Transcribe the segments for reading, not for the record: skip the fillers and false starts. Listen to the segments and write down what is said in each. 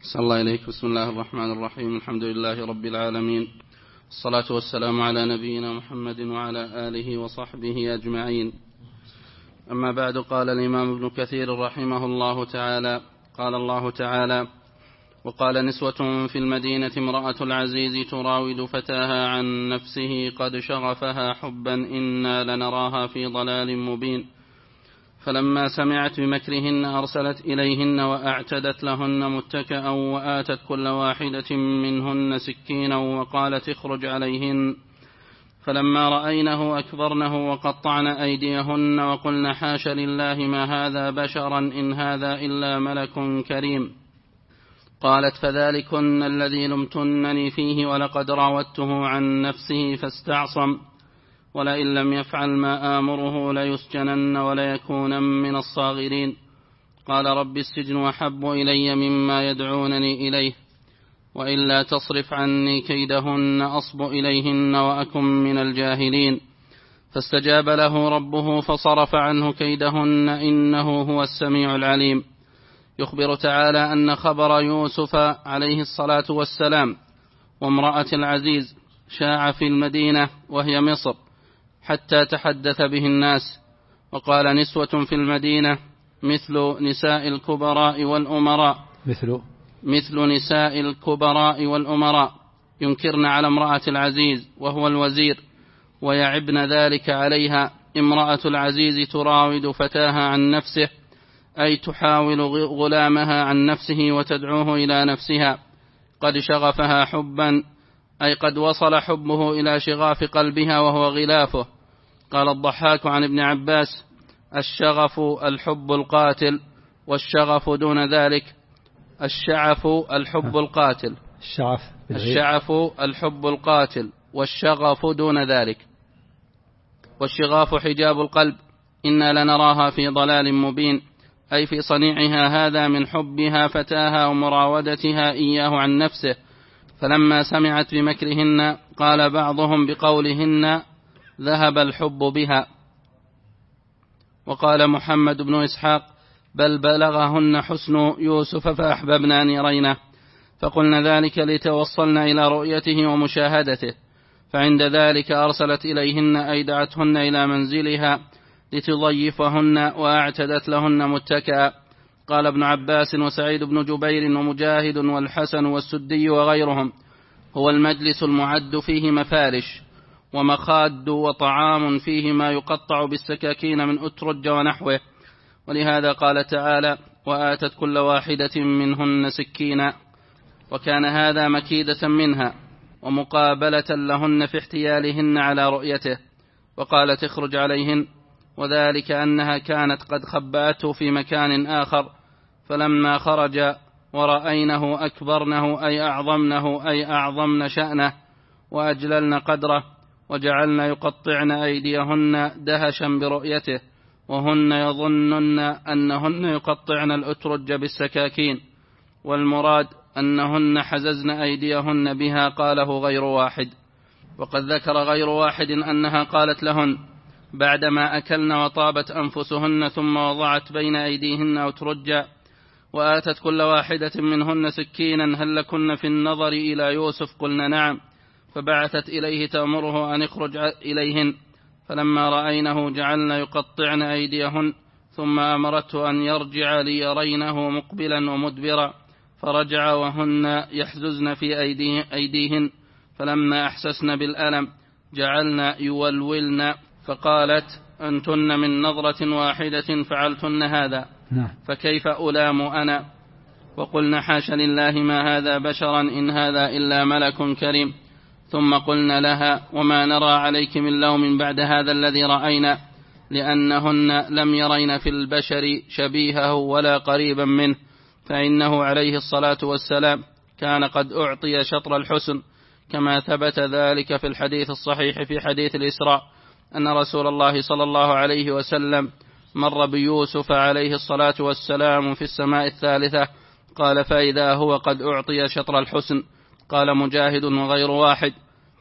صلى الله إليك. بسم الله الرحمن الرحيم. الحمد لله رب العالمين، الصلاة والسلام على نبينا محمد وعلى آله وصحبه أجمعين. أما بعد، قال الإمام ابن كثير رحمه الله تعالى: قال الله تعالى: وقال نسوة في المدينة امرأة العزيز تراود فتاها عن نفسه قد شغفها حبا إنا لنراها في ضلال مبين. فلما سمعت بمكرهن أرسلت إليهن وأعتدت لهن متكئا وآتت كل واحدة منهن سكينا وقالت اخرج عليهن. فلما رأينه أكبرنه وقطعن أيديهن وقلن حاش لله ما هذا بشرا إن هذا إلا ملك كريم. قالت فذلكن الذي لمتنني فيه ولقد راودته عن نفسه فاستعصم ولئن لم يفعل ما آمره ليسجنن وليكونن من الصاغرين. قال رب السجن أحب إلي مما يدعونني إليه وإلا تصرف عني كيدهن أصب إليهن وأكن من الجاهلين. فاستجاب له ربه فصرف عنه كيدهن إنه هو السميع العليم. يخبر تعالى أن خبر يوسف عليه الصلاة والسلام وامرأة العزيز شاع في المدينة وهي مصر حتى تحدث به الناس. وقال نسوة في المدينة مثل نساء الكبراء والأمراء مثل نساء الكبراء والأمراء ينكرن على امرأة العزيز وهو الوزير ويعبن ذلك عليها. امرأة العزيز تراود فتاها عن نفسه أي تحاول غلامها عن نفسه وتدعوه إلى نفسها. قد شغفها حبا أي قد وصل حبه إلى شغاف قلبها وهو غلافه. قال الضحاك عن ابن عباس: الشغف الحب القاتل والشغف دون ذلك. الشعف الحب القاتل، الشعف الحب القاتل والشغف دون ذلك. والشغاف حجاب القلب. إنا لنراها في ضلال مبين أي في صنيعها هذا من حبها فتاها ومراودتها إياه عن نفسه. فلما سمعت بمكرهن قال بعضهم بقولهن ذهب الحب بها. وقال محمد بن إسحاق: بل بلغهن حسن يوسف فأحببنا أن يرينه فقلنا ذلك لتوصلنا إلى رؤيته ومشاهدته. فعند ذلك أرسلت إليهن أي دعتهن إلى منزلها لتضيفهن وأعتدت لهن متكئا. قال ابن عباس وسعيد بن جبير ومجاهد والحسن والسدي وغيرهم: هو المجلس المعد فيه مفارش ومخاد وطعام فيه ما يقطع بالسكاكين من أترج ونحوه. ولهذا قال تعالى: وآتت كل واحدة منهن سكينا. وكان هذا مكيدة منها ومقابلة لهن في احتيالهن على رؤيته. وقالت اخرج عليهن، وذلك أنها كانت قد خبأته في مكان آخر. فلما خرج ورأينه أكبرنه أي أعظمنه أي أعظمن شأنه وأجللن قدره وجعلن يقطعن أيديهن دهشا برؤيته وهن يظنن أنهن يقطعن الأترج بالسكاكين. والمراد أنهن حززن أيديهن بها. قاله غير واحد. وقد ذكر غير واحد أنها قالت لهن بعدما أكلن وطابت أنفسهن ثم وضعت بين أيديهن أترجا وآتت كل واحدة منهن سكينا هل لكن في النظر إلى يوسف؟ قلنا نعم. فبعثت إليه تأمره أن يخرج إليهن. فلما رأينه جعلن يقطعن أيديهن ثم أمرته أن يرجع ليرينه مقبلا ومدبرا. فرجع وهن يحززن في أيديهن. فلما أحسسن بالألم جعلن يولولن. فقالت أنتن من نظرة واحدة فعلتن هذا فكيف ألام أنا؟ وقلن حاش لله ما هذا بشرا إن هذا إلا ملك كريم. ثم قلن لها وما نرى عليك من لوم بعد هذا الذي رأينا، لأنهن لم يرين في البشر شبيهه ولا قريبا منه، فإنه عليه الصلاة والسلام كان قد أعطي شطر الحسن كما ثبت ذلك في الحديث الصحيح في حديث الإسراء أن رسول الله صلى الله عليه وسلم مر بيوسف عليه الصلاة والسلام في السماء الثالثة قال فإذا هو قد أعطي شطر الحسن. قال مجاهد وغير واحد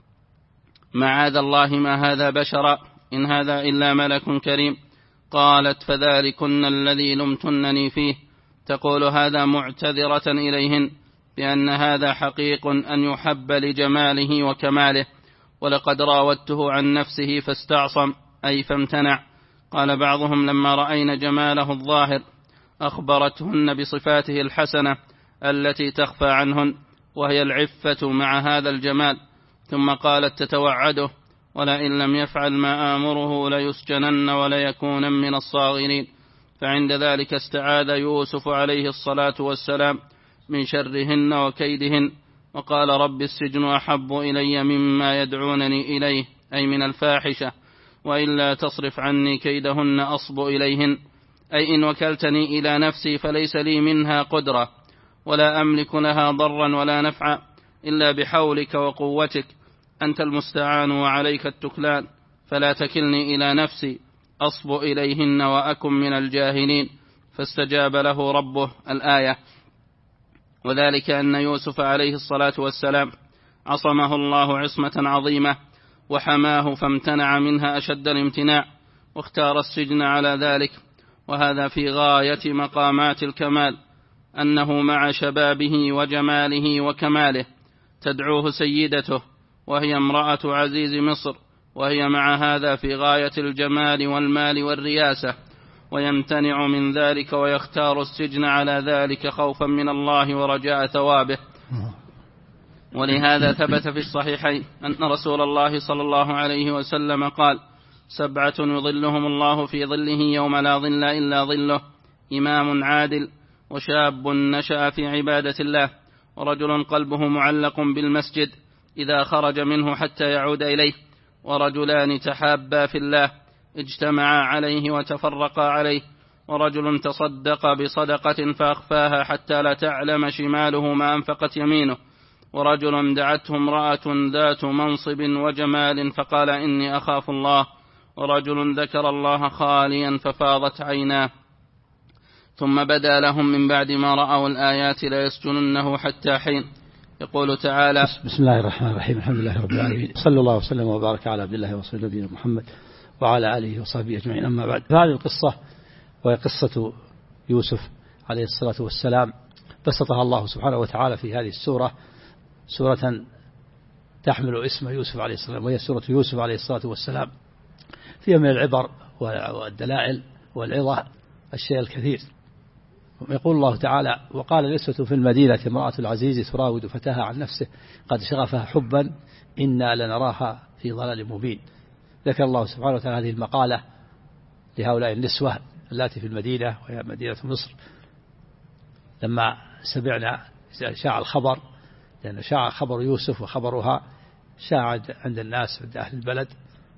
معاذ الله ما هذا بشرا إن هذا إلا ملك كريم. قالت فذلكن الذي لمتنني فيه. تقول هذا معتذرة إليهن بأن هذا حقيق أن يحب لجماله وكماله، ولقد راودته عن نفسه فاستعصم أي فامتنع. قال بعضهم لما رأينا جماله الظاهر أخبرتهن بصفاته الحسنة التي تخفى عنهن، وهي العفة مع هذا الجمال، ثم قالت تتوعده ولئن لم يفعل ما آمره ليسجنن وليكون من الصاغرين. فعند ذلك استعاذ يوسف عليه الصلاة والسلام من شرهن وكيدهن، وقال رب السجن أحب إلي مما يدعونني إليه، أي من الفاحشة، وإلا تصرف عني كيدهن أصب إليهن، أي إن وكلتني إلى نفسي فليس لي منها قدرة، ولا أملك لها ضرا ولا نفعا إلا بحولك وقوتك، أنت المستعان وعليك التكلان، فلا تكلني إلى نفسي أصب إليهن وأكن من الجاهلين. فاستجاب له ربه. الآية. وذلك أن يوسف عليه الصلاة والسلام عصمه الله عصمة عظيمة وحماه، فامتنع منها أشد الامتناع، واختار السجن على ذلك، وهذا في غاية مقامات الكمال، أنه مع شبابه وجماله وكماله تدعوه سيدته، وهي امرأة عزيز مصر، وهي مع هذا في غاية الجمال والمال والرياسة، ويمتنع من ذلك ويختار السجن على ذلك خوفا من الله ورجاء ثوابه. ولهذا ثبت في الصحيحين أن رسول الله صلى الله عليه وسلم قال: 7 يظلهم الله في ظله يوم لا ظل إلا ظله: إمام عادل، وشاب نشأ في عبادة الله، ورجل قلبه معلق بالمسجد إذا خرج منه حتى يعود إليه، ورجلان تحابا في الله اجتمعا عليه وتفرقا عليه، ورجل تصدق بصدقة فأخفاها حتى لا تعلم شماله ما أنفقت يمينه، ورجل دعته امرأة ذات منصب وجمال فقال إني أخاف الله، ورجل ذكر الله خاليا ففاضت عيناه. ثم بدا لهم من بعد ما رأوا الآيات ليسجننه حتى حين. يقول تعالى: بسم الله الرحمن الرحيم، الحمد لله رب العالمين، صلى الله وسلم وبارك على عبد الله ورسوله نبينا محمد وعلى آله وصحبه أجمعين. أما بعد، هذه القصة وهي قصة يوسف عليه الصلاة والسلام بسطها الله سبحانه وتعالى في هذه السورة، سورة تحمل اسم يوسف عليه السلام، وهي سورة يوسف عليه الصلاة والسلام، فيها من العبر والدلائل والعظة الشيء الكثير. يقول الله تعالى: وقال نسوة في المدينة امرأة العزيز تراود فتاها عن نفسه قد شغفها حبا إنا لنراها في ضلال مبين. ذكر الله سبحانه وتعالى هذه المقالة لهؤلاء النسوة التي في المدينة، وهي مدينة مصر، لما سمعنا شاع الخبر، لأن شاع خبر يوسف وخبرها شاع عند الناس عند أهل البلد،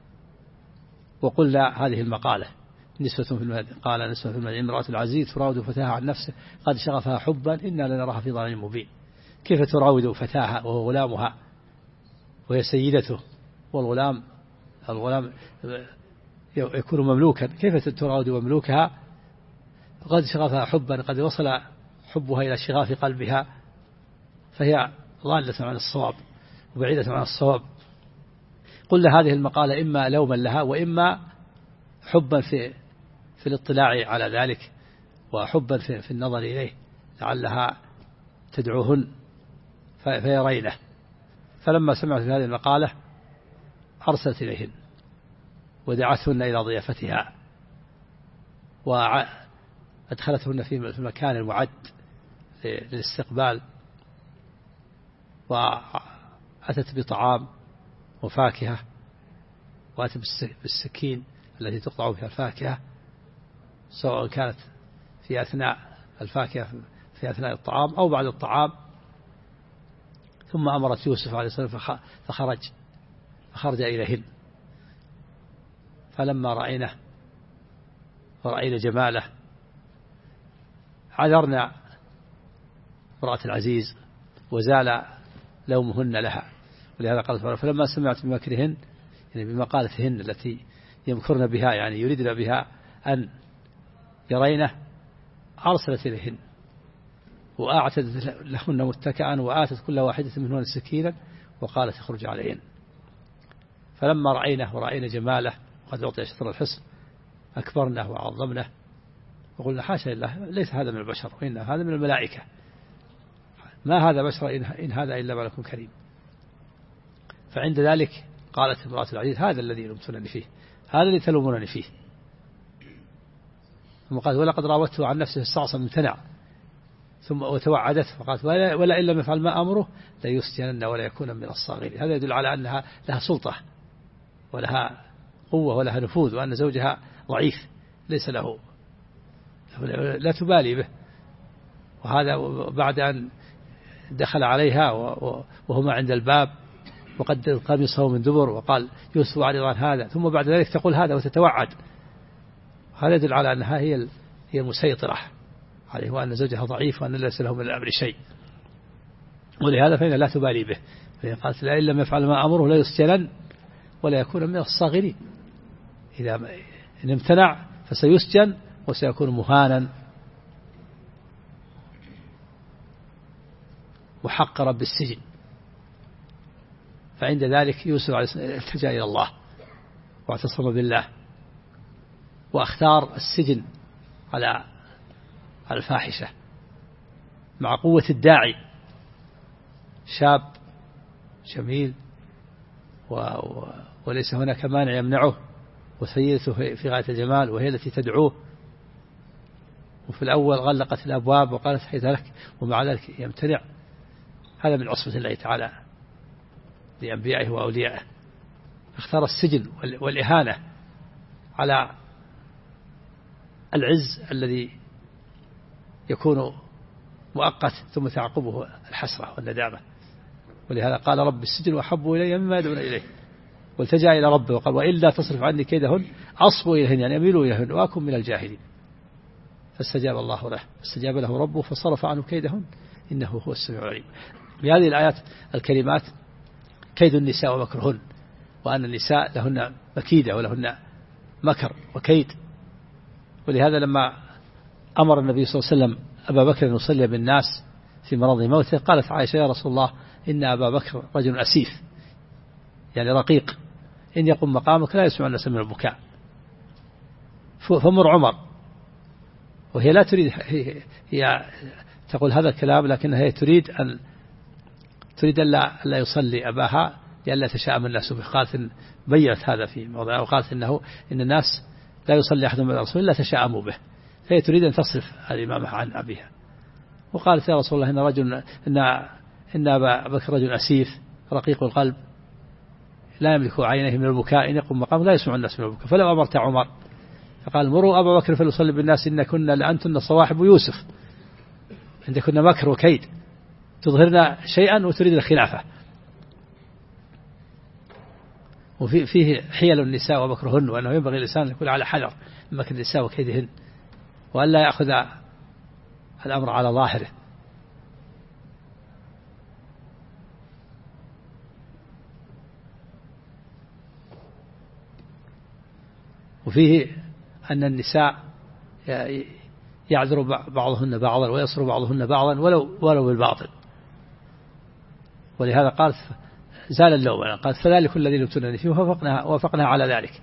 وقلنا هذه المقالة: نسوة في المدينة، قال نسوة في المدينة امرأة العزيز تراود فتاها عن نفسه قد شغفها حبا إنا لنراها في ضلال مبين. كيف تراود فتاها وهو غلامها وهي سيدته، والغلام يكون مملوكا، كيف تراود مملوكها؟ قد شغفها حبا، قد وصل حبها إلى شغاف قلبها، فهي ضالة عن الصواب وبعيدة عن الصواب. قلنا هذه المقالة إما لوما لها، وإما حبا في الاطلاع على ذلك، وحبا في النظر إليه، لعلها تدعوهن فيرينه. فلما سمعت هذه المقالة أرسلت إليهن ودعتهن إلى ضيافتها، وأدخلتهن في المكان المعد للاستقبال، وأتت بطعام وفاكهة، وأتت بالسكين التي تقطع فيها الفاكهة، سواء كانت في أثناء الفاكهة في أثناء الطعام أو بعد الطعام. ثم أمرت يوسف عليه السلام فخرج إليهن، فلما رأينا جماله عذرنا امرأة العزيز وزال لومهن لها. ولهذا قالت: فلما سمعت بمكرهن، يعني بمقالتهن التي يمكرن بها، يعني يريدن بها أن يرينه، أرسلت إليهن وأعتدت لهن متكئا، وآتت كل واحدة منهن سكينا وقالت: اخرج عليهن. فلما رأينا جماله وقد أعطي شطر الحسن أكبرنه وعظمنه، وقلنا: حاشا لله، ليس هذا من البشر، وإن هذا من الملائكة. ما هذا بشر إن هذا إلا ملك كريم. فعند ذلك قالت امرأة العزيز هذا الذي لمتنني فيه، هذا الذي تلومونني فيه. ثم قالت ولقد راودته عن نفسه استعصم امتنع، ثم وتوعدت فقالت ولا إن لم يفعل ما أمره ليسجنن ولا يكون من الصاغرين. هذا يدل على أنها لها سلطة ولها قوة ولها نفوذ، وأن زوجها ضعيف ليس له لا تبالي به. وهذا بعد أن دخل عليها وهما عند الباب وقد قميصه من دبر وقال يوسف أعرض عن هذا، ثم بعد ذلك تقول هذا وتتوعد. هذا يدل على أنها هي المسيطرة عليه، وأن زوجها ضعيف وأن ليس له من الأمر شيء، ولهذا فإن لا تبالي به. فإن قالت لا إن لم يفعل ما أمره لا يسجنن ولا يكون من الصاغرين. إذا إن امتنع فسيسجن وسيكون مهانا محقرا بالسجن. فعند ذلك يوسف عليه السلام التجأ إلى الله واعتصم بالله، واختار السجن على الفاحشة مع قوة الداعي، شاب جميل وليس هناك مانع يمنعه، وسيدته في غاية الجمال وهي التي تدعوه. وفي الأول غلقت الأبواب وقالت حيث لك، ومع ذلك يمتنع. هذا من عصمة الله تعالى لأنبيائه وأوليائه. اختار السجن والإهانة على العز الذي يكون مؤقت ثم تعقبه الحسرة والندامة. ولهذا قال رب السجن وأحب إلي مما يدعون إليه، والتجأ إلى ربه وقال وإلا تصرف عني كيدهن أصب إليهن، يعني أميل إليهن وأكن من الجاهلين. فاستجاب الله له، استجاب له ربه فصرف عنه كيدهن إنه هو السميع العليم. بهذه الآيات الكريمات كيد النساء ومكرهن، وأن النساء لهن مكيدة ولهن مكر وكيد. ولهذا لما أمر النبي صلى الله عليه وسلم أبا بكر أن يصلي بالناس في مرض موته، قالت عائشة يا رسول الله إن أبا بكر رجل أسيف، يعني رقيق، إن يقوم مقامك لا يسمع الناس من البكاء، فمر عمر. وهي لا تريد، هي تقول هذا الكلام، لكنها هي تريد أن لا يصلي أباها لئلا يتشاءم الناس به. قالت بيّنت هذا في موضع، وقالت إن الناس لا يصلي أحد من الرسول إلا تشاءموا به، فهي تريد أن تصرف الإمامة عن أبيها. وقالت يا رسول الله إن أبا بكر رجل أسيف رقيق القلب لا يملك عينيه من البكاء، إن يقوم مقام لا يسمع الناس من البكاء. فلو أمرت عمر فقال مروا أبا بكر فليصلي بالناس إن كنا لأنتن صواحب يوسف، إن كنا مكر وكيد، تظهرنا شيئا وتريد الخلافة. وفيه حيل النساء ومكرهن، وأنه ينبغي الإنسان أن يكون على حذر من مكر النساء وكيدهن، وأن لا يأخذ الأمر على ظاهره. وفيه أن النساء يعذر بعضهن بعضا ويصر بعضهن بعضا ولو بالباطل. ولهذا قالت زال اللوم، قالت فذلك الذي لمتنني فيه وافقنا على ذلك،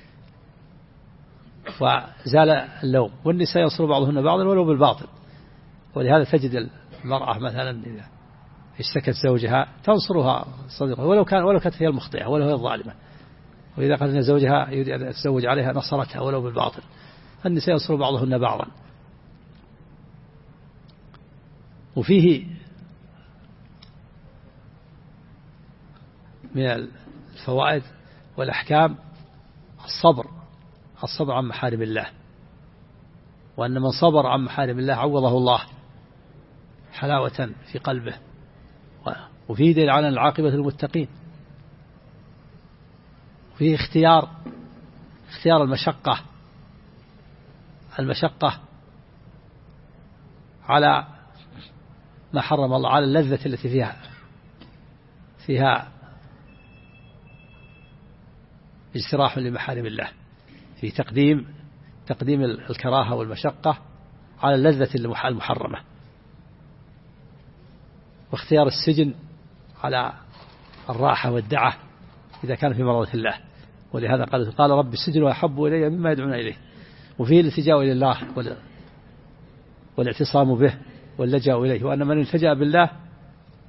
وزال اللوم. والنساء يصر بعضهن بعضا ولو بالباطل. ولهذا تجد المرأة مثلا إذا اشتكت زوجها تنصرها صديقها ولو كانت هي المخطئة ولو هي الظالمة، وإذا قالت أن زوجها يريد أن يتزوج عليها نصرتها ولو بالباطل. النساء يصر بعضهن بعضا. وفيه من الفوائد والأحكام الصبر عن محارم الله، وأن من صبر عن محارم الله عوضه الله حلاوة في قلبه. وفيه دليل على العاقبة للمتقين. وفيه اختيار المشقة على ما حرم الله، على اللذة التي فيها اجتراح لمحارم الله، في تقديم الكراهة والمشقة على اللذة المحرمة. واختيار السجن على الراحة والدعة إذا كان في مرضة الله. ولهذا قال رب السجن وأحب إلي مما يدعون إليه. وفيه الالتجاء إلى الله والاعتصام به واللجأ إليه، وأن من التجأ بالله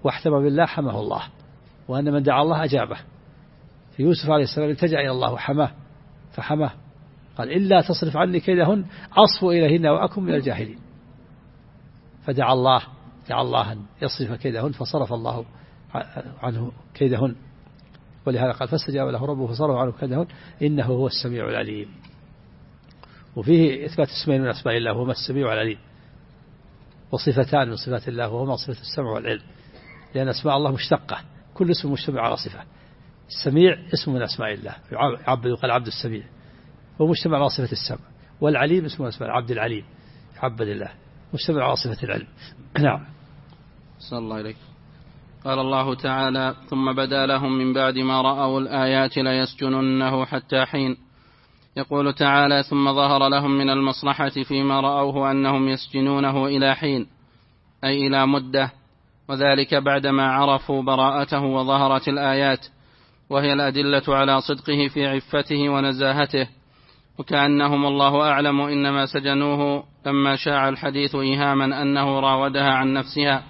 واحتمى بالله حماه الله، وأن من دعا الله أجابه. فيوسف عليه السلام التجأ إلى الله وحماه فحماه، قال إلا تصرف عني كيدهن أصفو إليهن وأكن من الجاهلين. فدعا الله أن يصرف كيدهن فصرف الله عنه كيدهن، ولهذا قال فاستجاب له ربه فصرف عنه كيدهن إنه هو السميع العليم. وفيه إثبات اسمين من أسماء الله وهما السميع العليم، وصفتان من صفات الله وهما صفة السمع والعلم، لأن أسماء الله مشتقة، كل اسم مجتمع على صفة. السميع اسم من أسماء الله يعبد وقال عبد السميع، ومجتمع على صفة السمع، والعليم اسم من أسماء العبد العليم يعبد الله، مجتمع على صفة العلم. نعم. صلى الله عليك. قال الله تعالى ثم بدا لهم من بعد ما رأوا الآيات ليسجننه حتى حين. يقول تعالى ثم ظهر لهم من المصلحة فيما رأوه أنهم يسجنونه إلى حين، أي إلى مدة، وذلك بعدما عرفوا براءته وظهرت الآيات، وهي الأدلة على صدقه في عفته ونزاهته. وكأنهم الله أعلم إنما سجنوه لما شاع الحديث إيهاما أنه راودها عن نفسها.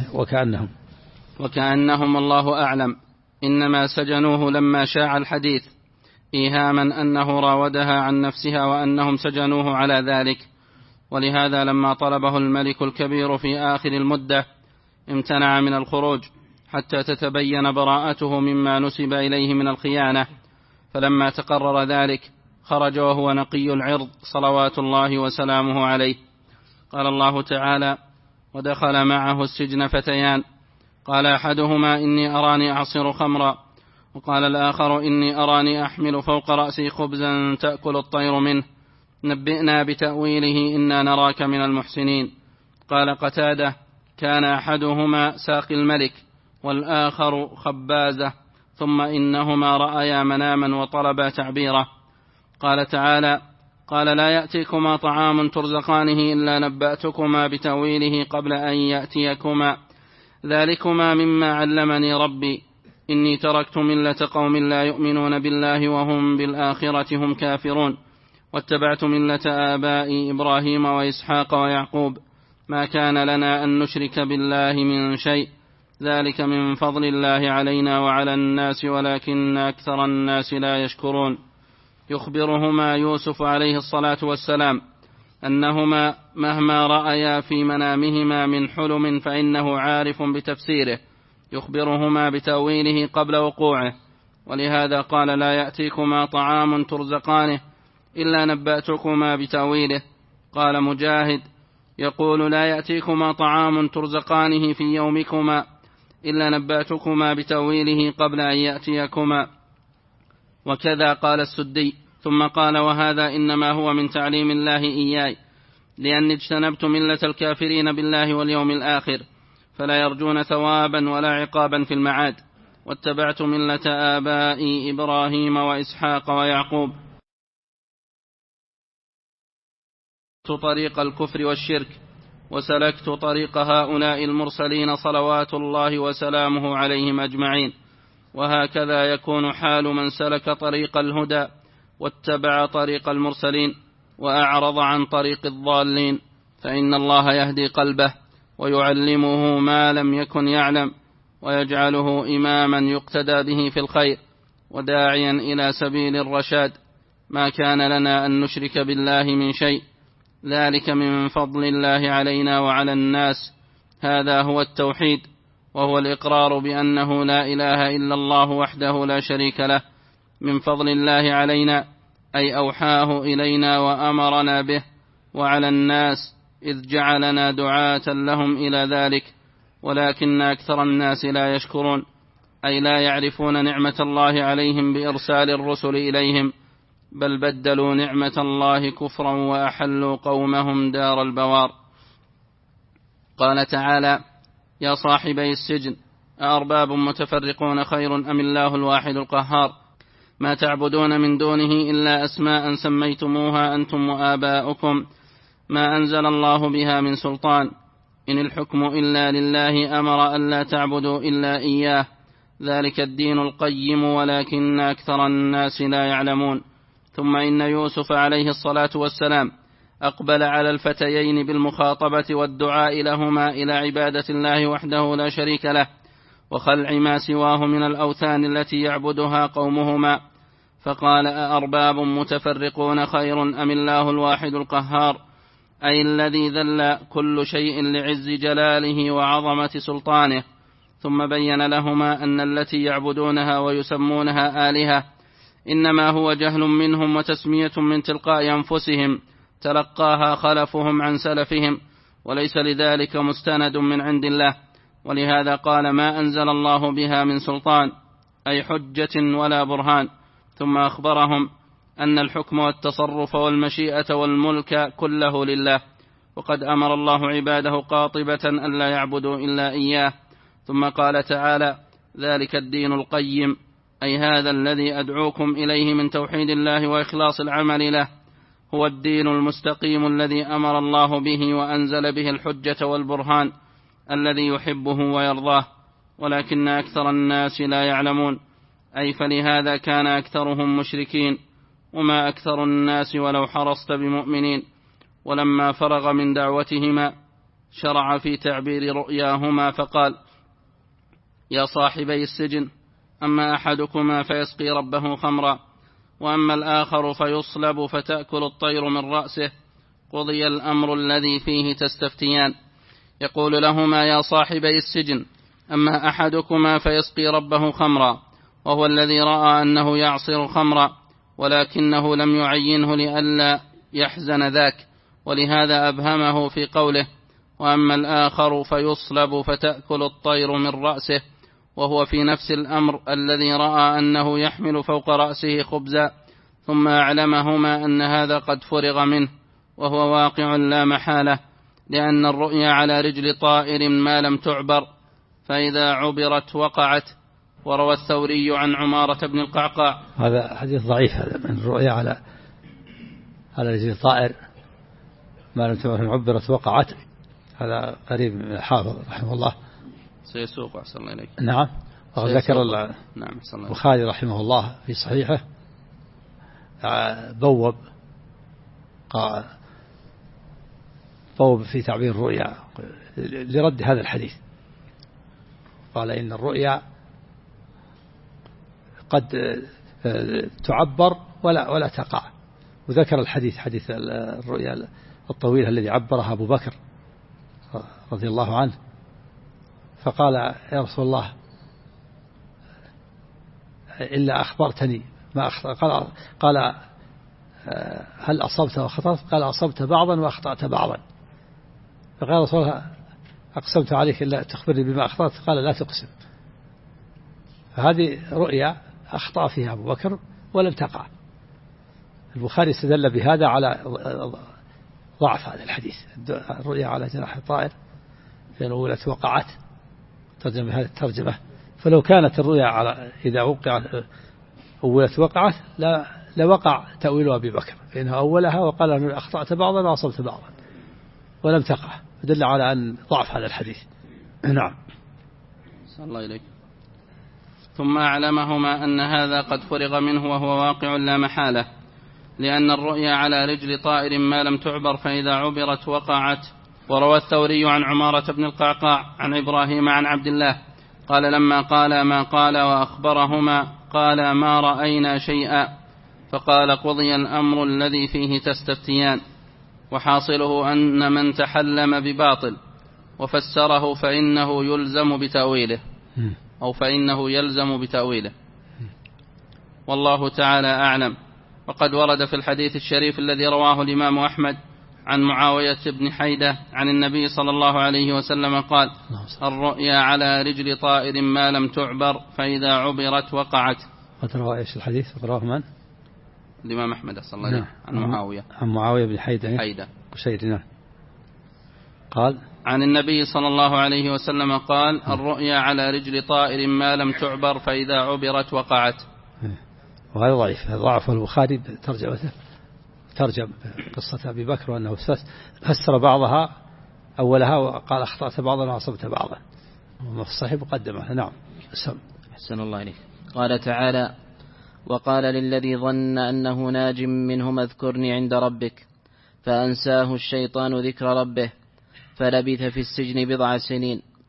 وكأنهم الله أعلم إنما سجنوه لما شاع الحديث إيهاما أنه راودها عن نفسها وأنهم سجنوه على ذلك. ولهذا لما طلبه الملك الكبير في آخر المدة امتنع من الخروج حتى تتبين براءته مما نسب إليه من الخيانة، فلما تقرر ذلك خرج وهو نقي العرض صلوات الله وسلامه عليه. قال الله تعالى ودخل معه السجن فتيان، قال أحدهما إني أراني أعصر خمرا، وقال الآخر إني أراني أحمل فوق رأسي خبزا تأكل الطير منه، نبئنا بتأويله إنا نراك من المحسنين. قال قتادة كان أحدهما ساقي الملك والآخر خبازة، ثم إنهما رأيا مناما وطلبا تعبيره. قال تعالى قال لا يأتيكما طعام ترزقانه إلا نبأتكما بتأويله قبل أن يأتيكما، ذلكما مما علمني ربي إني تركت ملة قوم لا يؤمنون بالله وهم بالآخرة هم كافرون، واتبعت ملة آبائي إبراهيم وإسحاق ويعقوب، ما كان لنا أن نشرك بالله من شيء، ذلك من فضل الله علينا وعلى الناس ولكن أكثر الناس لا يشكرون. يخبرهما يوسف عليه الصلاة والسلام أنهما مهما رأيا في منامهما من حلم فإنه عارف بتفسيره، يخبرهما بتأويله قبل وقوعه. ولهذا قال لا يأتيكما طعام ترزقانه إلا نبأتكما بتأويله. قال مجاهد يقول لا يأتيكما طعام ترزقانه في يومكما إلا نبأتكما بتأويله قبل أن يأتيكما. وكذا قال السدي. ثم قال وهذا إنما هو من تعليم الله إياي، لأني اجتنبت ملة الكافرين بالله واليوم الآخر، فلا يرجون ثوابا ولا عقابا في المعاد، واتبعت ملة آبائي إبراهيم وإسحاق ويعقوب، طريق الكفر والشرك، وسلكت طريق هؤلاء المرسلين صلوات الله وسلامه عليهم أجمعين. وهكذا يكون حال من سلك طريق الهدى واتبع طريق المرسلين وأعرض عن طريق الضالين، فإن الله يهدي قلبه ويعلمه ما لم يكن يعلم، ويجعله إماما يقتدى به في الخير وداعيا إلى سبيل الرشاد. ما كان لنا أن نشرك بالله من شيء، ذلك من فضل الله علينا وعلى الناس. هذا هو التوحيد، وهو الإقرار بأنه لا إله إلا الله وحده لا شريك له، من فضل الله علينا أي أوحاه إلينا وأمرنا به، وعلى الناس إذ جعلنا دعاة لهم إلى ذلك، ولكن أكثر الناس لا يشكرون، أي لا يعرفون نعمة الله عليهم بإرسال الرسل إليهم، بل بدلوا نعمة الله كفرا وأحلوا قومهم دار البوار. قال تعالى يا صاحبي السجن أأرباب متفرقون خير أم الله الواحد القهار، ما تعبدون من دونه إلا أسماء سميتموها أنتم وآباؤكم ما أنزل الله بها من سلطان، إن الحكم إلا لله أمر ألا تعبدوا إلا إياه، ذلك الدين القيم ولكن أكثر الناس لا يعلمون. ثم إن يوسف عليه الصلاة والسلام أقبل على الفتيين بالمخاطبة والدعاء لهما إلى عبادة الله وحده لا شريك له، وخلع ما سواه من الأوثان التي يعبدها قومهما، فقال: أأرباب متفرقون خير أم الله الواحد القهار، أي الذي ذل كل شيء لعز جلاله وعظمة سلطانه. ثم بين لهما أن التي يعبدونها ويسمونها آلهة إنما هو جهل منهم وتسمية من تلقاء أنفسهم تلقاها خلفهم عن سلفهم، وليس لذلك مستند من عند الله، ولهذا قال: ما أنزل الله بها من سلطان، أي حجة ولا برهان. ثم أخبرهم أن الحكم والتصرف والمشيئة والملك كله لله، وقد أمر الله عباده قاطبة أن لا يعبدوا إلا إياه. ثم قال تعالى: ذلك الدين القيم، أي هذا الذي أدعوكم إليه من توحيد الله وإخلاص العمل له، هو الدين المستقيم الذي أمر الله به وأنزل به الحجة والبرهان الذي يحبه ويرضاه، ولكن أكثر الناس لا يعلمون، أي فلهذا كان أكثرهم مشركين، وما أكثر الناس ولو حرصت بمؤمنين. ولما فرغ من دعوتهما شرع في تعبير رؤياهما فقال: يا صاحبي السجن، أما أحدكما فيسقي ربه خمرا، وأما الآخر فيصلب فتأكل الطير من رأسه، قضي الأمر الذي فيه تستفتيان. يقول لهما: يا صاحبي السجن، أما أحدكما فيسقي ربه خمرا، وهو الذي رأى أنه يعصر خمرا، ولكنه لم يعينه لئلا يحزن ذاك، ولهذا أبهمه في قوله: وأما الآخر فيصلب فتأكل الطير من رأسه، وهو في نفس الأمر الذي رأى أنه يحمل فوق رأسه خبزا، ثم أعلمهما أن هذا قد فرغ منه، وهو واقع لا محالة، لأن الرؤيا على رجل طائر ما لم تعبر، فإذا عبرت وقعت. وروى الثوري عن عمارة بن القعقاع. هذا حديث ضعيف، هذا من الرؤيا على رجل طائر ما لم تعبر عبرت وقعت، هذا قريب من الحافظ رحمه الله. سيسوق أحسن الله إليك. نعم. وذكر البخاري رحمه الله في صحيحه بوب في تعبير الرؤيا لرد هذا الحديث، قال إن الرؤيا قد تعبر ولا تقع، وذكر الحديث حديث الرؤيا الطويل الذي عبرها أبو بكر رضي الله عنه، فقال: يا رسول الله إلا أخبرتني ما أخطأ. قال: هل أصبت وخطأت؟ قال: أصبت بعضا وأخطأت بعضا. فقال رسول الله: أقسمت عليك إلا تخبرني بما أخطأت؟ قال: لا تقسم. فهذه رؤيا أخطأ فيها أبو بكر ولم تقع. البخاري استدل بهذا على ضعف هذا الحديث، الرؤيا على جناح الطائر فإن أولت وقعت، ترجم بهذه الترجمة. فلو كانت الرؤيا على إذا وقعت أولت وقعت لوقع تأويل أبي بكر، فإنها أولها وقال أنه أخطأت بعضا وأصبت بعضا، ولم تقع، فدل على أن ضعف هذا الحديث. نعم. صلى الله إليك. ثم أعلمهما أن هذا قد فرغ منه، وهو واقع لا محالة، لأن الرؤيا على رجل طائر ما لم تعبر، فإذا عبرت وقعت. وروى الثوري عن عمارة بن القعقاع عن إبراهيم عن عبد الله قال: لما قال ما قال وأخبرهما قال: ما رأينا شيئا، فقال: قضي الأمر الذي فيه تستفتيان. وحاصله أن من تحلم بباطل وفسره فإنه يلزم بتأويله، أو فإنه يلزم بتأويله، والله تعالى أعلم. وقد ورد في الحديث الشريف الذي رواه الإمام أحمد عن معاوية بن حيدة عن النبي صلى الله عليه وسلم قال: الرؤيا على رجل طائر ما لم تعبر، فإذا عبرت وقعت. قد رواه إيش الحديث؟ قد رواه من؟ الإمام أحمد صلى الله عليه وسلم عن معاوية بن حيدة قشيرنا قال: عن النبي صلى الله عليه وسلم قال: الرؤيا على رجل طائر ما لم تعبر، فإذا عبرت وقعت. وهذا ضعيف، ضعف البخاري بترجمته، ترجم قصة أبي بكر وأنه فسر بعضها أولها وقال: أخطأت بعضا وأصبت بعضا، وما في الصحيح مقدمة. نعم. أحسن الله إليك. قال تعالى: وقال للذي ظن أنه ناج منهم اذكرني عند ربك، فأنساه الشيطان ذكر ربه، فلبث في السجن 9 سنين.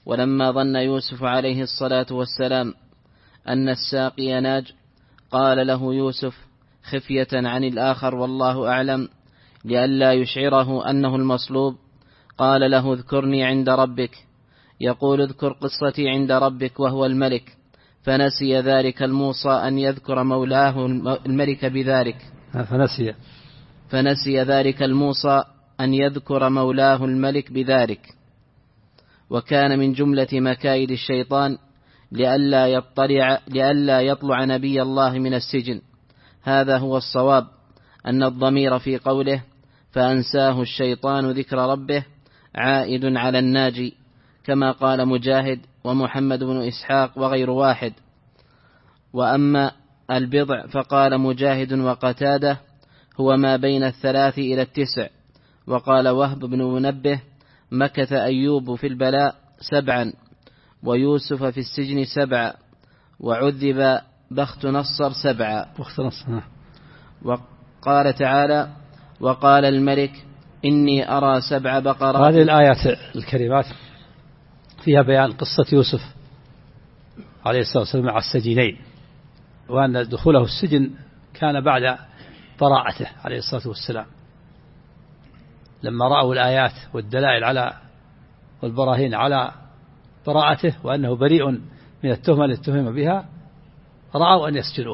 ولما ظن يوسف عليه الصلاة والسلام أن الساقي ناج قال له يوسف خفية عن الآخر والله أعلم لئلا يشعره أنه المصلوب قال له اذكرني عند ربك يقول اذكر قصتي عند ربك وهو الملك فنسي ذلك الموصى أن يذكر مولاه الملك بذلك فنسي ذلك الموصى أن يذكر مولاه الملك بذلك وكان من جملة مكايد الشيطان لئلا يطلع نبي الله من السجن. هذا هو الصواب أن الضمير في قوله فأنساه الشيطان ذكر ربه عائد على الناجي كما قال مجاهد ومحمد بن إسحاق وغير واحد. وأما البضع فقال مجاهد وقتاده هو ما بين 3 إلى 9. وقال وهب بن منبه مكث أيوب في البلاء 7 ويوسف في السجن 7 وعذب بخت نصر 7. وقال تعالى وقال الملك إني أرى 7 بقرات. هذه الآيات الكريمات فيها بيان قصة يوسف عليه الصلاة والسلام مع السجينين وأن دخوله السجن كان بعد براءته عليه الصلاة والسلام لما رأوا الآيات والدلائل على والبراهين على براءته وأنه بريء من التهمة التي اتهم بها رأوا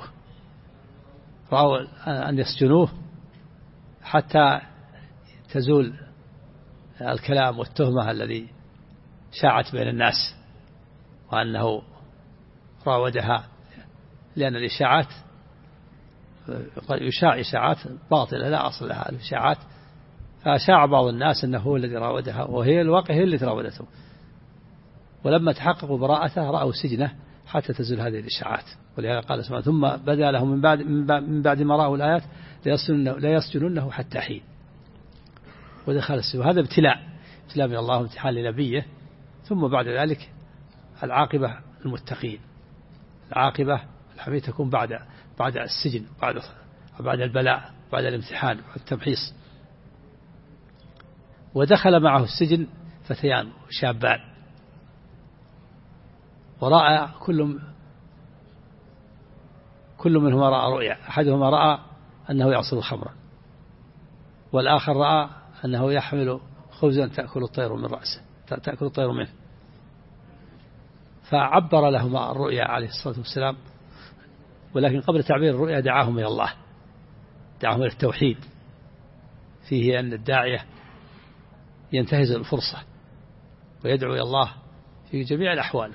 أن يسجنوه حتى تزول الكلام والتهمة الذي شاعت بين الناس وأنه راودها لأن الإشاعات يشاع إشاعات باطلة لا أصل لها الإشاعات فشاع بعض الناس أنه هو الذي راودها وهي الواقع هي التي راودته ولما تحققوا براءته رأوا سجنه حتى تزول هذه الإشاعات ولهذا قال سبحانه ثم بدا لهم من بعد ما رأوا الآيات لا يسجنونه حتى حين ودخل السجن. وهذا ابتلاء من الله امتحان لنبيه ثم بعد ذلك العاقبة المتقين العاقبة الحميد تكون بعد السجن بعد البلاء بعد الامتحان والتمحيص. ودخل معه السجن فتيان شابان ورأى كل منهما رأى رؤيا أحدهما رأى أنه يعصر خمرا والآخر رأى أنه يحمل خبزا تأكل الطير منه فعبر لهما الرؤيا عليه الصلاة والسلام ولكن قبل تعبير الرؤيا دعاهم إلى الله دعاهم إلى التوحيد فيه أن الداعية ينتهز الفرصة ويدعو إلى الله في جميع الأحوال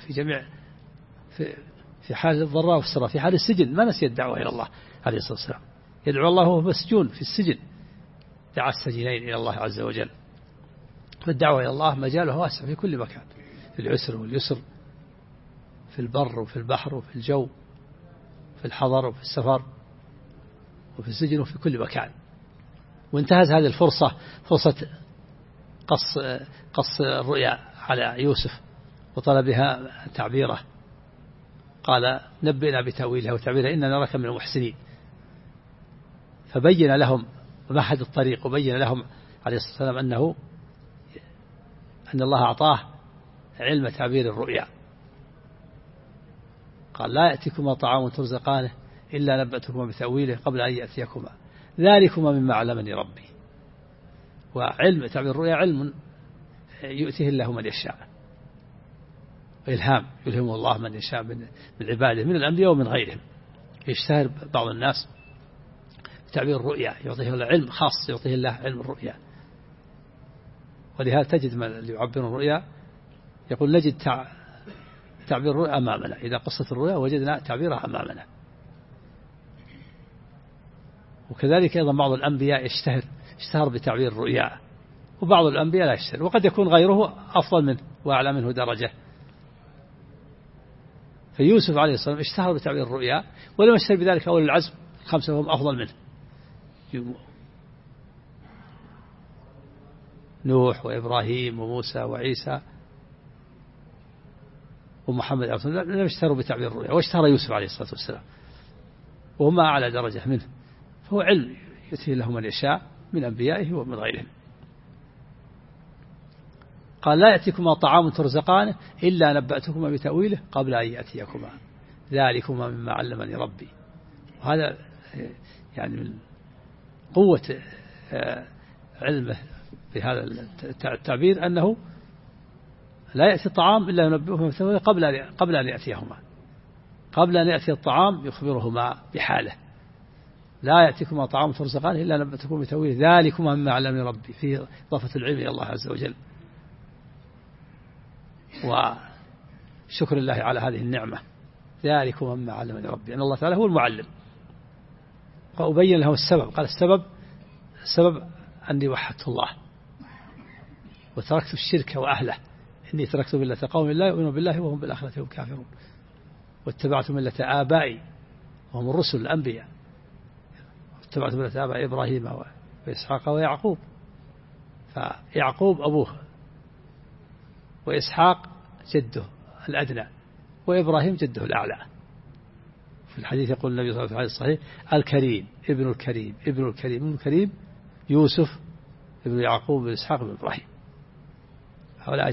في حال الضراء والسراء في حال السجن ما نسي الدعوة إلى الله عليه الصلاة والسلام يدعو الله وهو مسجون في السجن دعا السجينين إلى الله عز وجل. فالدعوة إلى الله مجاله واسع في كل مكان في العسر واليسر في البر وفي البحر وفي الجو في الحضر وفي السفر وفي السجن وفي كل مكان. وانتهز هذه الفرصة فرصة قص الرؤيا على يوسف وطلبها تعبيره قال نبئنا بتأويلها وتعبيرها إننا نراك من المحسنين فبين لهم مهد الطريق وبين لهم عليه الصلاة والسلام أن الله أعطاه علم تعبير الرؤيا. قال لا يأتيكما طعام ترزقانه إلا نبأتكما بتأويله قبل أن يأتيكما ذلكما مما علمني ربي. وعلم تعبير الرؤيا علم يؤتيه الله من يشاء وإلهام يلهم الله من يشاء من عباده من الأنبياء ومن غيرهم. يشتهر بعض الناس بتعبير الرؤيا يعطيه الله علم خاص يعطيه الله علم الرؤيا ولهذا تجد من اللي يعبر الرؤيا يقول نجد تعبير الرؤيا أمامنا إذا قصة الرؤيا وجدنا تعبيرها أمامنا. وكذلك أيضا بعض الأنبياء اشتهر بتعبير الرؤيا وبعض الأنبياء لا يشتهر وقد يكون غيره أفضل منه وأعلى منه درجة. فيوسف عليه الصلاة والسلام اشتهر بتعبير الرؤيا ولم يشتهر بذلك أول العزم 5 هم أفضل منه نوح وإبراهيم وموسى وعيسى ومحمد لم يشتهروا بتعبير الرؤيا واشتهر يوسف عليه الصلاة والسلام وهم أعلى درجة منه. فهو علم يؤتيه له من يشاء من أنبيائه ومن غيرهم. قال لا يأتيكما طعام ترزقانه إلا نبأتكما بتأويله قبل أن يأتيكما ذلكما مما علمني ربي. وهذا يعني من قوة علمه بهذا التعبير أنه لا يأتي الطعام إلا ينبئهما بتأويله قبل أن يأتيهما، قبل أن يأتي الطعام يخبرهما بحاله. لا يأتيكما طعام ترزقانه إلا نبأتكما بتأويله ذلكما مما علمني ربي، في إضافة العلم إلى الله عز وجل وشكر الله على هذه النعمة. ذلكما مما علمني ربي، أن الله تعالى هو المعلم. وأبين له السبب، قال السبب أني وحدت الله وتركت الشرك وأهله، إني تركت ملة قوم لا يؤمنون بالله وهم بالآخرة هم كافرون، واتبعت ملة آبائي وهم الرسل الأنبياء، واتبعت ملة آبائي إبراهيم وإسحاق ويعقوب، فيعقوب أبوه وإسحاق جده الأدنى وإبراهيم جده الأعلى. في الحديث يقول النبي صلى الله عليه وسلم الصحيح الكريم ابن الكريم ابن الكريم ابن الكريم يوسف ابن يعقوب بن إسحاق بن إبراهيم. هؤلاء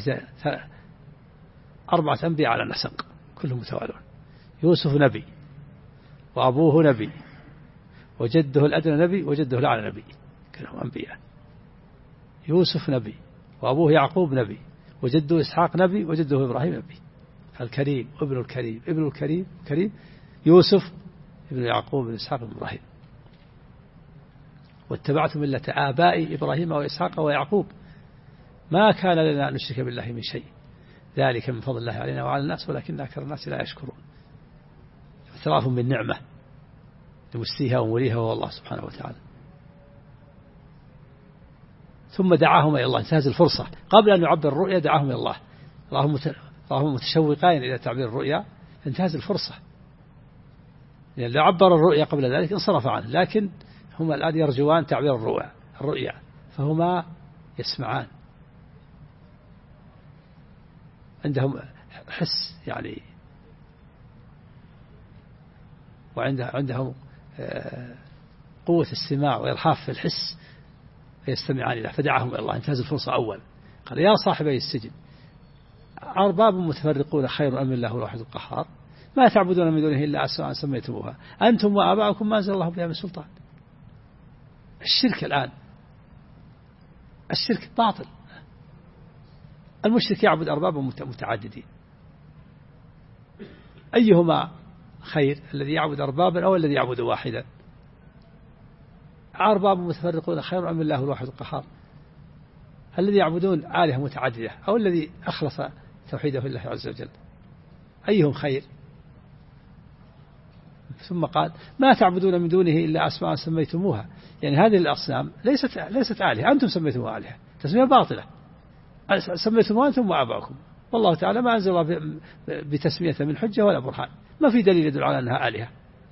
4 أنبياء على نسق كلهم متوالون. يوسف نبي وأبوه نبي وجده الأدنى نبي وجده الأعلى نبي، كلهم أنبياء. يوسف نبي وأبوه يعقوب نبي وجده إسحاق نبي وجده إبراهيم نبي. الكريم ابن الكريم ابن الكريم كريم يوسف ابن يعقوب بن إسحاق بن إبراهيم. واتبعت ملة آبائي إبراهيم وإسحاق ويعقوب ما كان لنا أن نشرك بالله من شيء ذلك من فضل الله علينا وعلى الناس ولكن أكثر الناس لا يشكرون. اعتراف بالنعمة لمسيها وموليها وهو الله سبحانه وتعالى. ثم دعاهم إلى الله، انتهز الفرصة قبل أن يعبر الرؤيا دعاهم إلى الله. اللهم متشوقين إلى تعبير الرؤيا، انتهز الفرصة، لأن لو عبر الرؤيا قبل ذلك انصرف عنه، لكن هما الآن يرجوان تعبير الرؤيا فهما يسمعان، عندهم حس يعني، وعندهم قوة السماع وإرهاف في الحس فيستمعان له. فدعاهم إلى الله، انتهز الفرصة أول. قال يا صاحبي السجن أرباب متفرقون خير أم الله الواحد القهار ما تعبدون من دونه إلا أسماء سميتموها أنتم وآباؤكم ما أنزل الله بها من سلطان. الشرك الآن، الشرك باطل. المشرك يعبد أربابا متعددين، أيهما خير، الذي يعبد أربابا أو الذي يعبد واحدا؟ أرباب متفرقون خير أم الله الواحد القهار؟ الذي يعبدون آلهة متعددة أو الذي أخلص توحيده لله عز وجل؟ أيهم خير؟ ثم قال ما تعبدون من دونه إلا أسماء سميتموها، يعني هذه الأصنام ليست آلهة، أنتم سميتموها آلهة، تسمية باطلة، سميتموها أنتم وآباؤكم، والله تعالى ما أنزل بتسمية من حجة ولا برهان، ما في دليل يدل على أنها آلهة،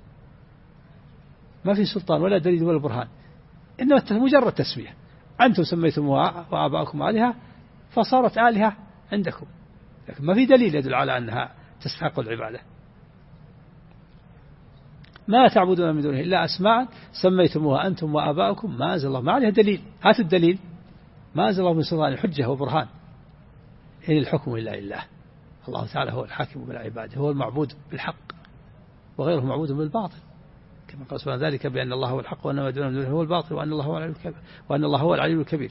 ما في سلطان ولا دليل ولا برهان، إنما مجرد تسمية، أنتم سميتموها وآباؤكم آلهة فصارت آلهة عندكم، لكن ما في دليل يدل على أنها تستحق العبادة. ما تعبدون من دونه إلا أسماء سميتموها أنتم وآباؤكم ما أنزل الله، ما عليها دليل، هاتوا الدليل، ما أنزل الله من سلطان حجة وبرهان، إن الحكم إلا لله، الله تعالى هو الحاكم بين عباده، هو المعبود بالحق وغيره معبود بالباطل، كما قال سبحانه ذلك بأن الله هو الحق وأن ما دونه من دونه هو الباطل وأن الله هو العلي الكبير.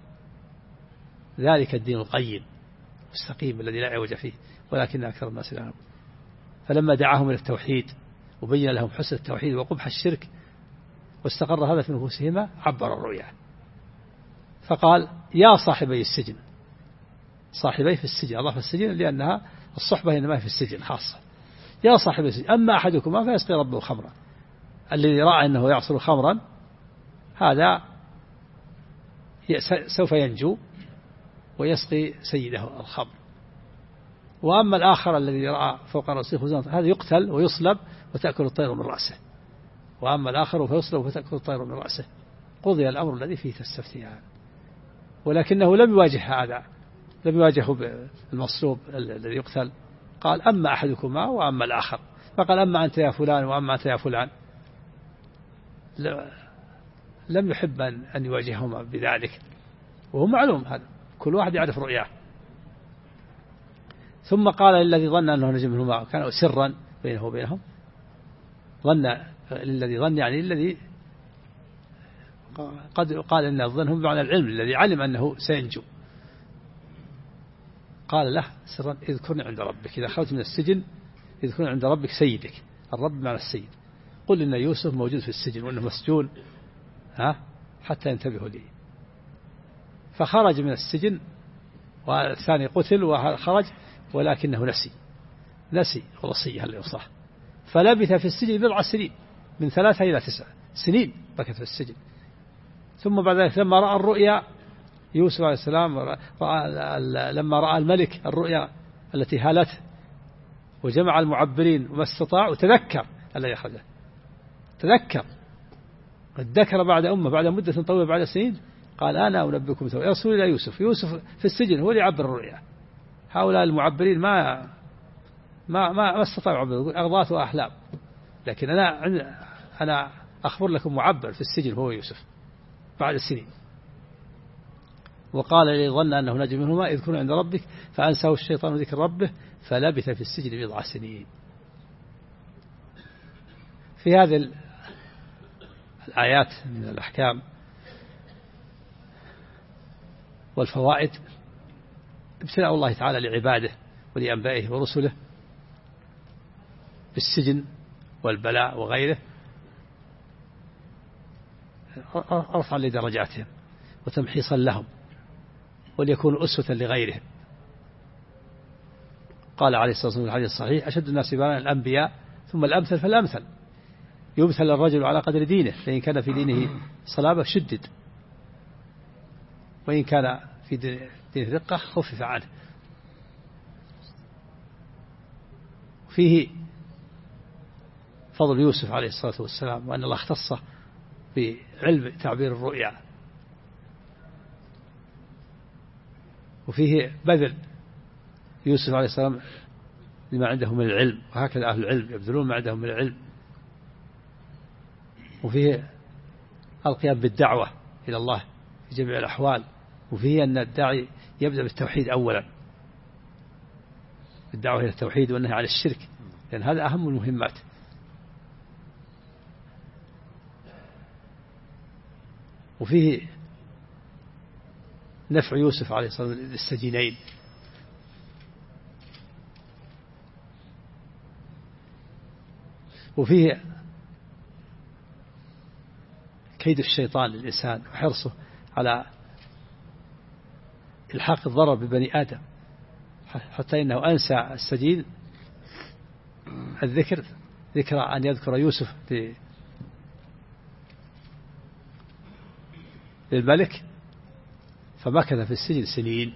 ذلك الدين القيم المستقيم الذي لا عوج فيه ولكن أكثر الناس لا يعلمون. فلما دعاهم إلى التوحيد وبين لهم حسن التوحيد وقبح الشرك واستقر هذا في نفوسهما عبر الرؤيا فقال يا صاحبي السجن، صاحبي في السجن، الله في السجن لأنها الصحبة إنما في السجن خاصة. يا صاحبي السجن أما أحدكما فيسقي ربه خمرا، الذي رأى أنه يعصر خمرا هذا سوف ينجو ويسقي سيده الخمر، وأما الآخر الذي رأى فوق رأسه خزانة هذا يقتل ويصلب وتأكل الطير من رأسه، وأما الآخر فيصلب وتأكل الطير من رأسه. قضي الأمر الذي فيه تستفتيان، ولكنه لم يواجه هذا، لم يواجهه بالمصلوب الذي يقتل، قال أما أحدكما وأما الآخر، فقال أما أنت يا فلان وأما أنت يا فلان، لم يحب أن يواجههما بذلك، وهو معلوم هذا، كل واحد يعرف رؤياه ثم قال للذي ظن أنه نجم منهما كان سرا بينه وبينهم، ظن للذي ظن يعني الذي قد قال إن الظن بمعنى العلم، الذي علم أنه سينجو. قال له سرا اذكرني عند ربك إذا خرجت من السجن، اذكرني عند ربك سيدك، الرب معنى السيد، قل إن يوسف موجود في السجن وأنه مسجون حتى ينتبهوا لي. فخرج من السجن، والثاني قتل وخرج ولكنه نسي الوصية اللي وصاه، فلبث في السجن 7 سنين، من 3 إلى 9 سنين بكت في السجن. ثم بعد ذلك لما رأى الرؤيا يوسف عليه السلام، لما رأى الملك الرؤيا التي هالته وجمع المعبرين وما استطاع، وتذكر ألا يخرجه، تذكر ذكر بعد بعد مدة طويلة بعد سنين، قال أنا أنبئكم يا رسول الله يوسف في السجن هو اللي يعبر الرؤيا، هؤلاء المعبرين ما استطاعوا يعبروا، أغضاث وأحلام، لكن أنا أخبر لكم معبر في السجن هو يوسف بعد السنين. وقال لي ظن أنه نجم منهما إذ كن عند ربك فأنساه الشيطان ذكر ربه فلبث في السجن 7 سنين. في هذه الآيات من الأحكام والفوائد ابتلاء الله تعالى لعباده ولأنبائه ورسله بالسجن والبلاء وغيره، رفعا لدرجاتهم وتمحيصا لهم وليكونوا أسوة لغيرهم. قال عليه الصلاة والسلام في الحديث الصحيح أشد الناس بلاء الأنبياء ثم الأمثل فالأمثل، يمثل الرجل على قدر دينه، فإن كان في دينه صلابة شدد، وإن كان في دينه رقة خفف عنه. فيه فضل يوسف عليه الصلاة والسلام، وأن الله اختصه بعلم تعبير الرؤيا، وفيه بذل يوسف عليه السلام لما عنده من العلم، وهكذا أهل العلم يبذلون ما عندهم من العلم. وفيه القيام بالدعوة إلى الله في جميع الأحوال، وفيه أن الداعي يبدأ بالتوحيد أولا، الدعوة إلى التوحيد والنهي عن الشرك، لأن هذا أهم المهمات. وفيه نفع يوسف عليه الصلاة والسلام للسجينين، وفيه كيد الشيطان للإنسان وحرصه على إلحاق الضرر ببني آدم، حتى إنه أنسى السجين ذكر أن يذكر يوسف للملك، فمكث في السجن سنين.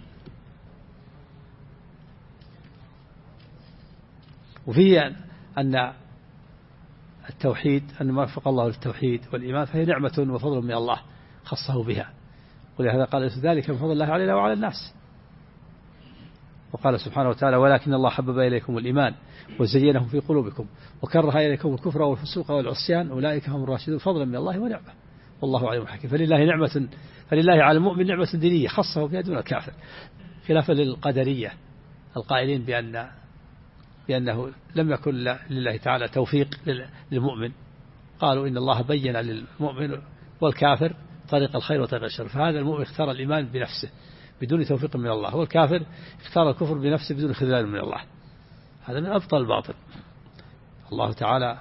وفيه أن التوحيد، أن ما وفق الله للتوحيد والإيمان فهي نعمة وفضل من الله خصه بها، ولهذا قال ذلك من فضل الله علينا وعلى الناس. وقال سبحانه وتعالى ولكن الله حبب إليكم الإيمان وزينه في قلوبكم وكره إليكم الكفر والفسوق والعصيان أولئك هم الراشدون فضلا من الله ونعمة والله عليم حكيم. فلله على المؤمن نعمة دينية خصه بها دون الكافر، خلافا للقدرية القائلين بأنه لم يكن لله تعالى توفيق للمؤمن، قالوا إن الله بين للمؤمن والكافر طريق الخير وطريق الشر، فهذا المؤمن اختار الإيمان بنفسه بدون توفيق من الله، والكافر اختار الكفر بنفسه بدون خذلان من الله. هذا من أبطل الباطل. الله تعالى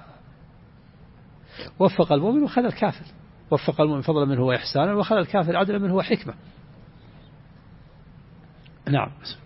وفق المؤمن وخذ الكافر، وفق المؤمن فضلا منه وإحسانا، وخذ الكافر عدلا منه وحكمة. نعم.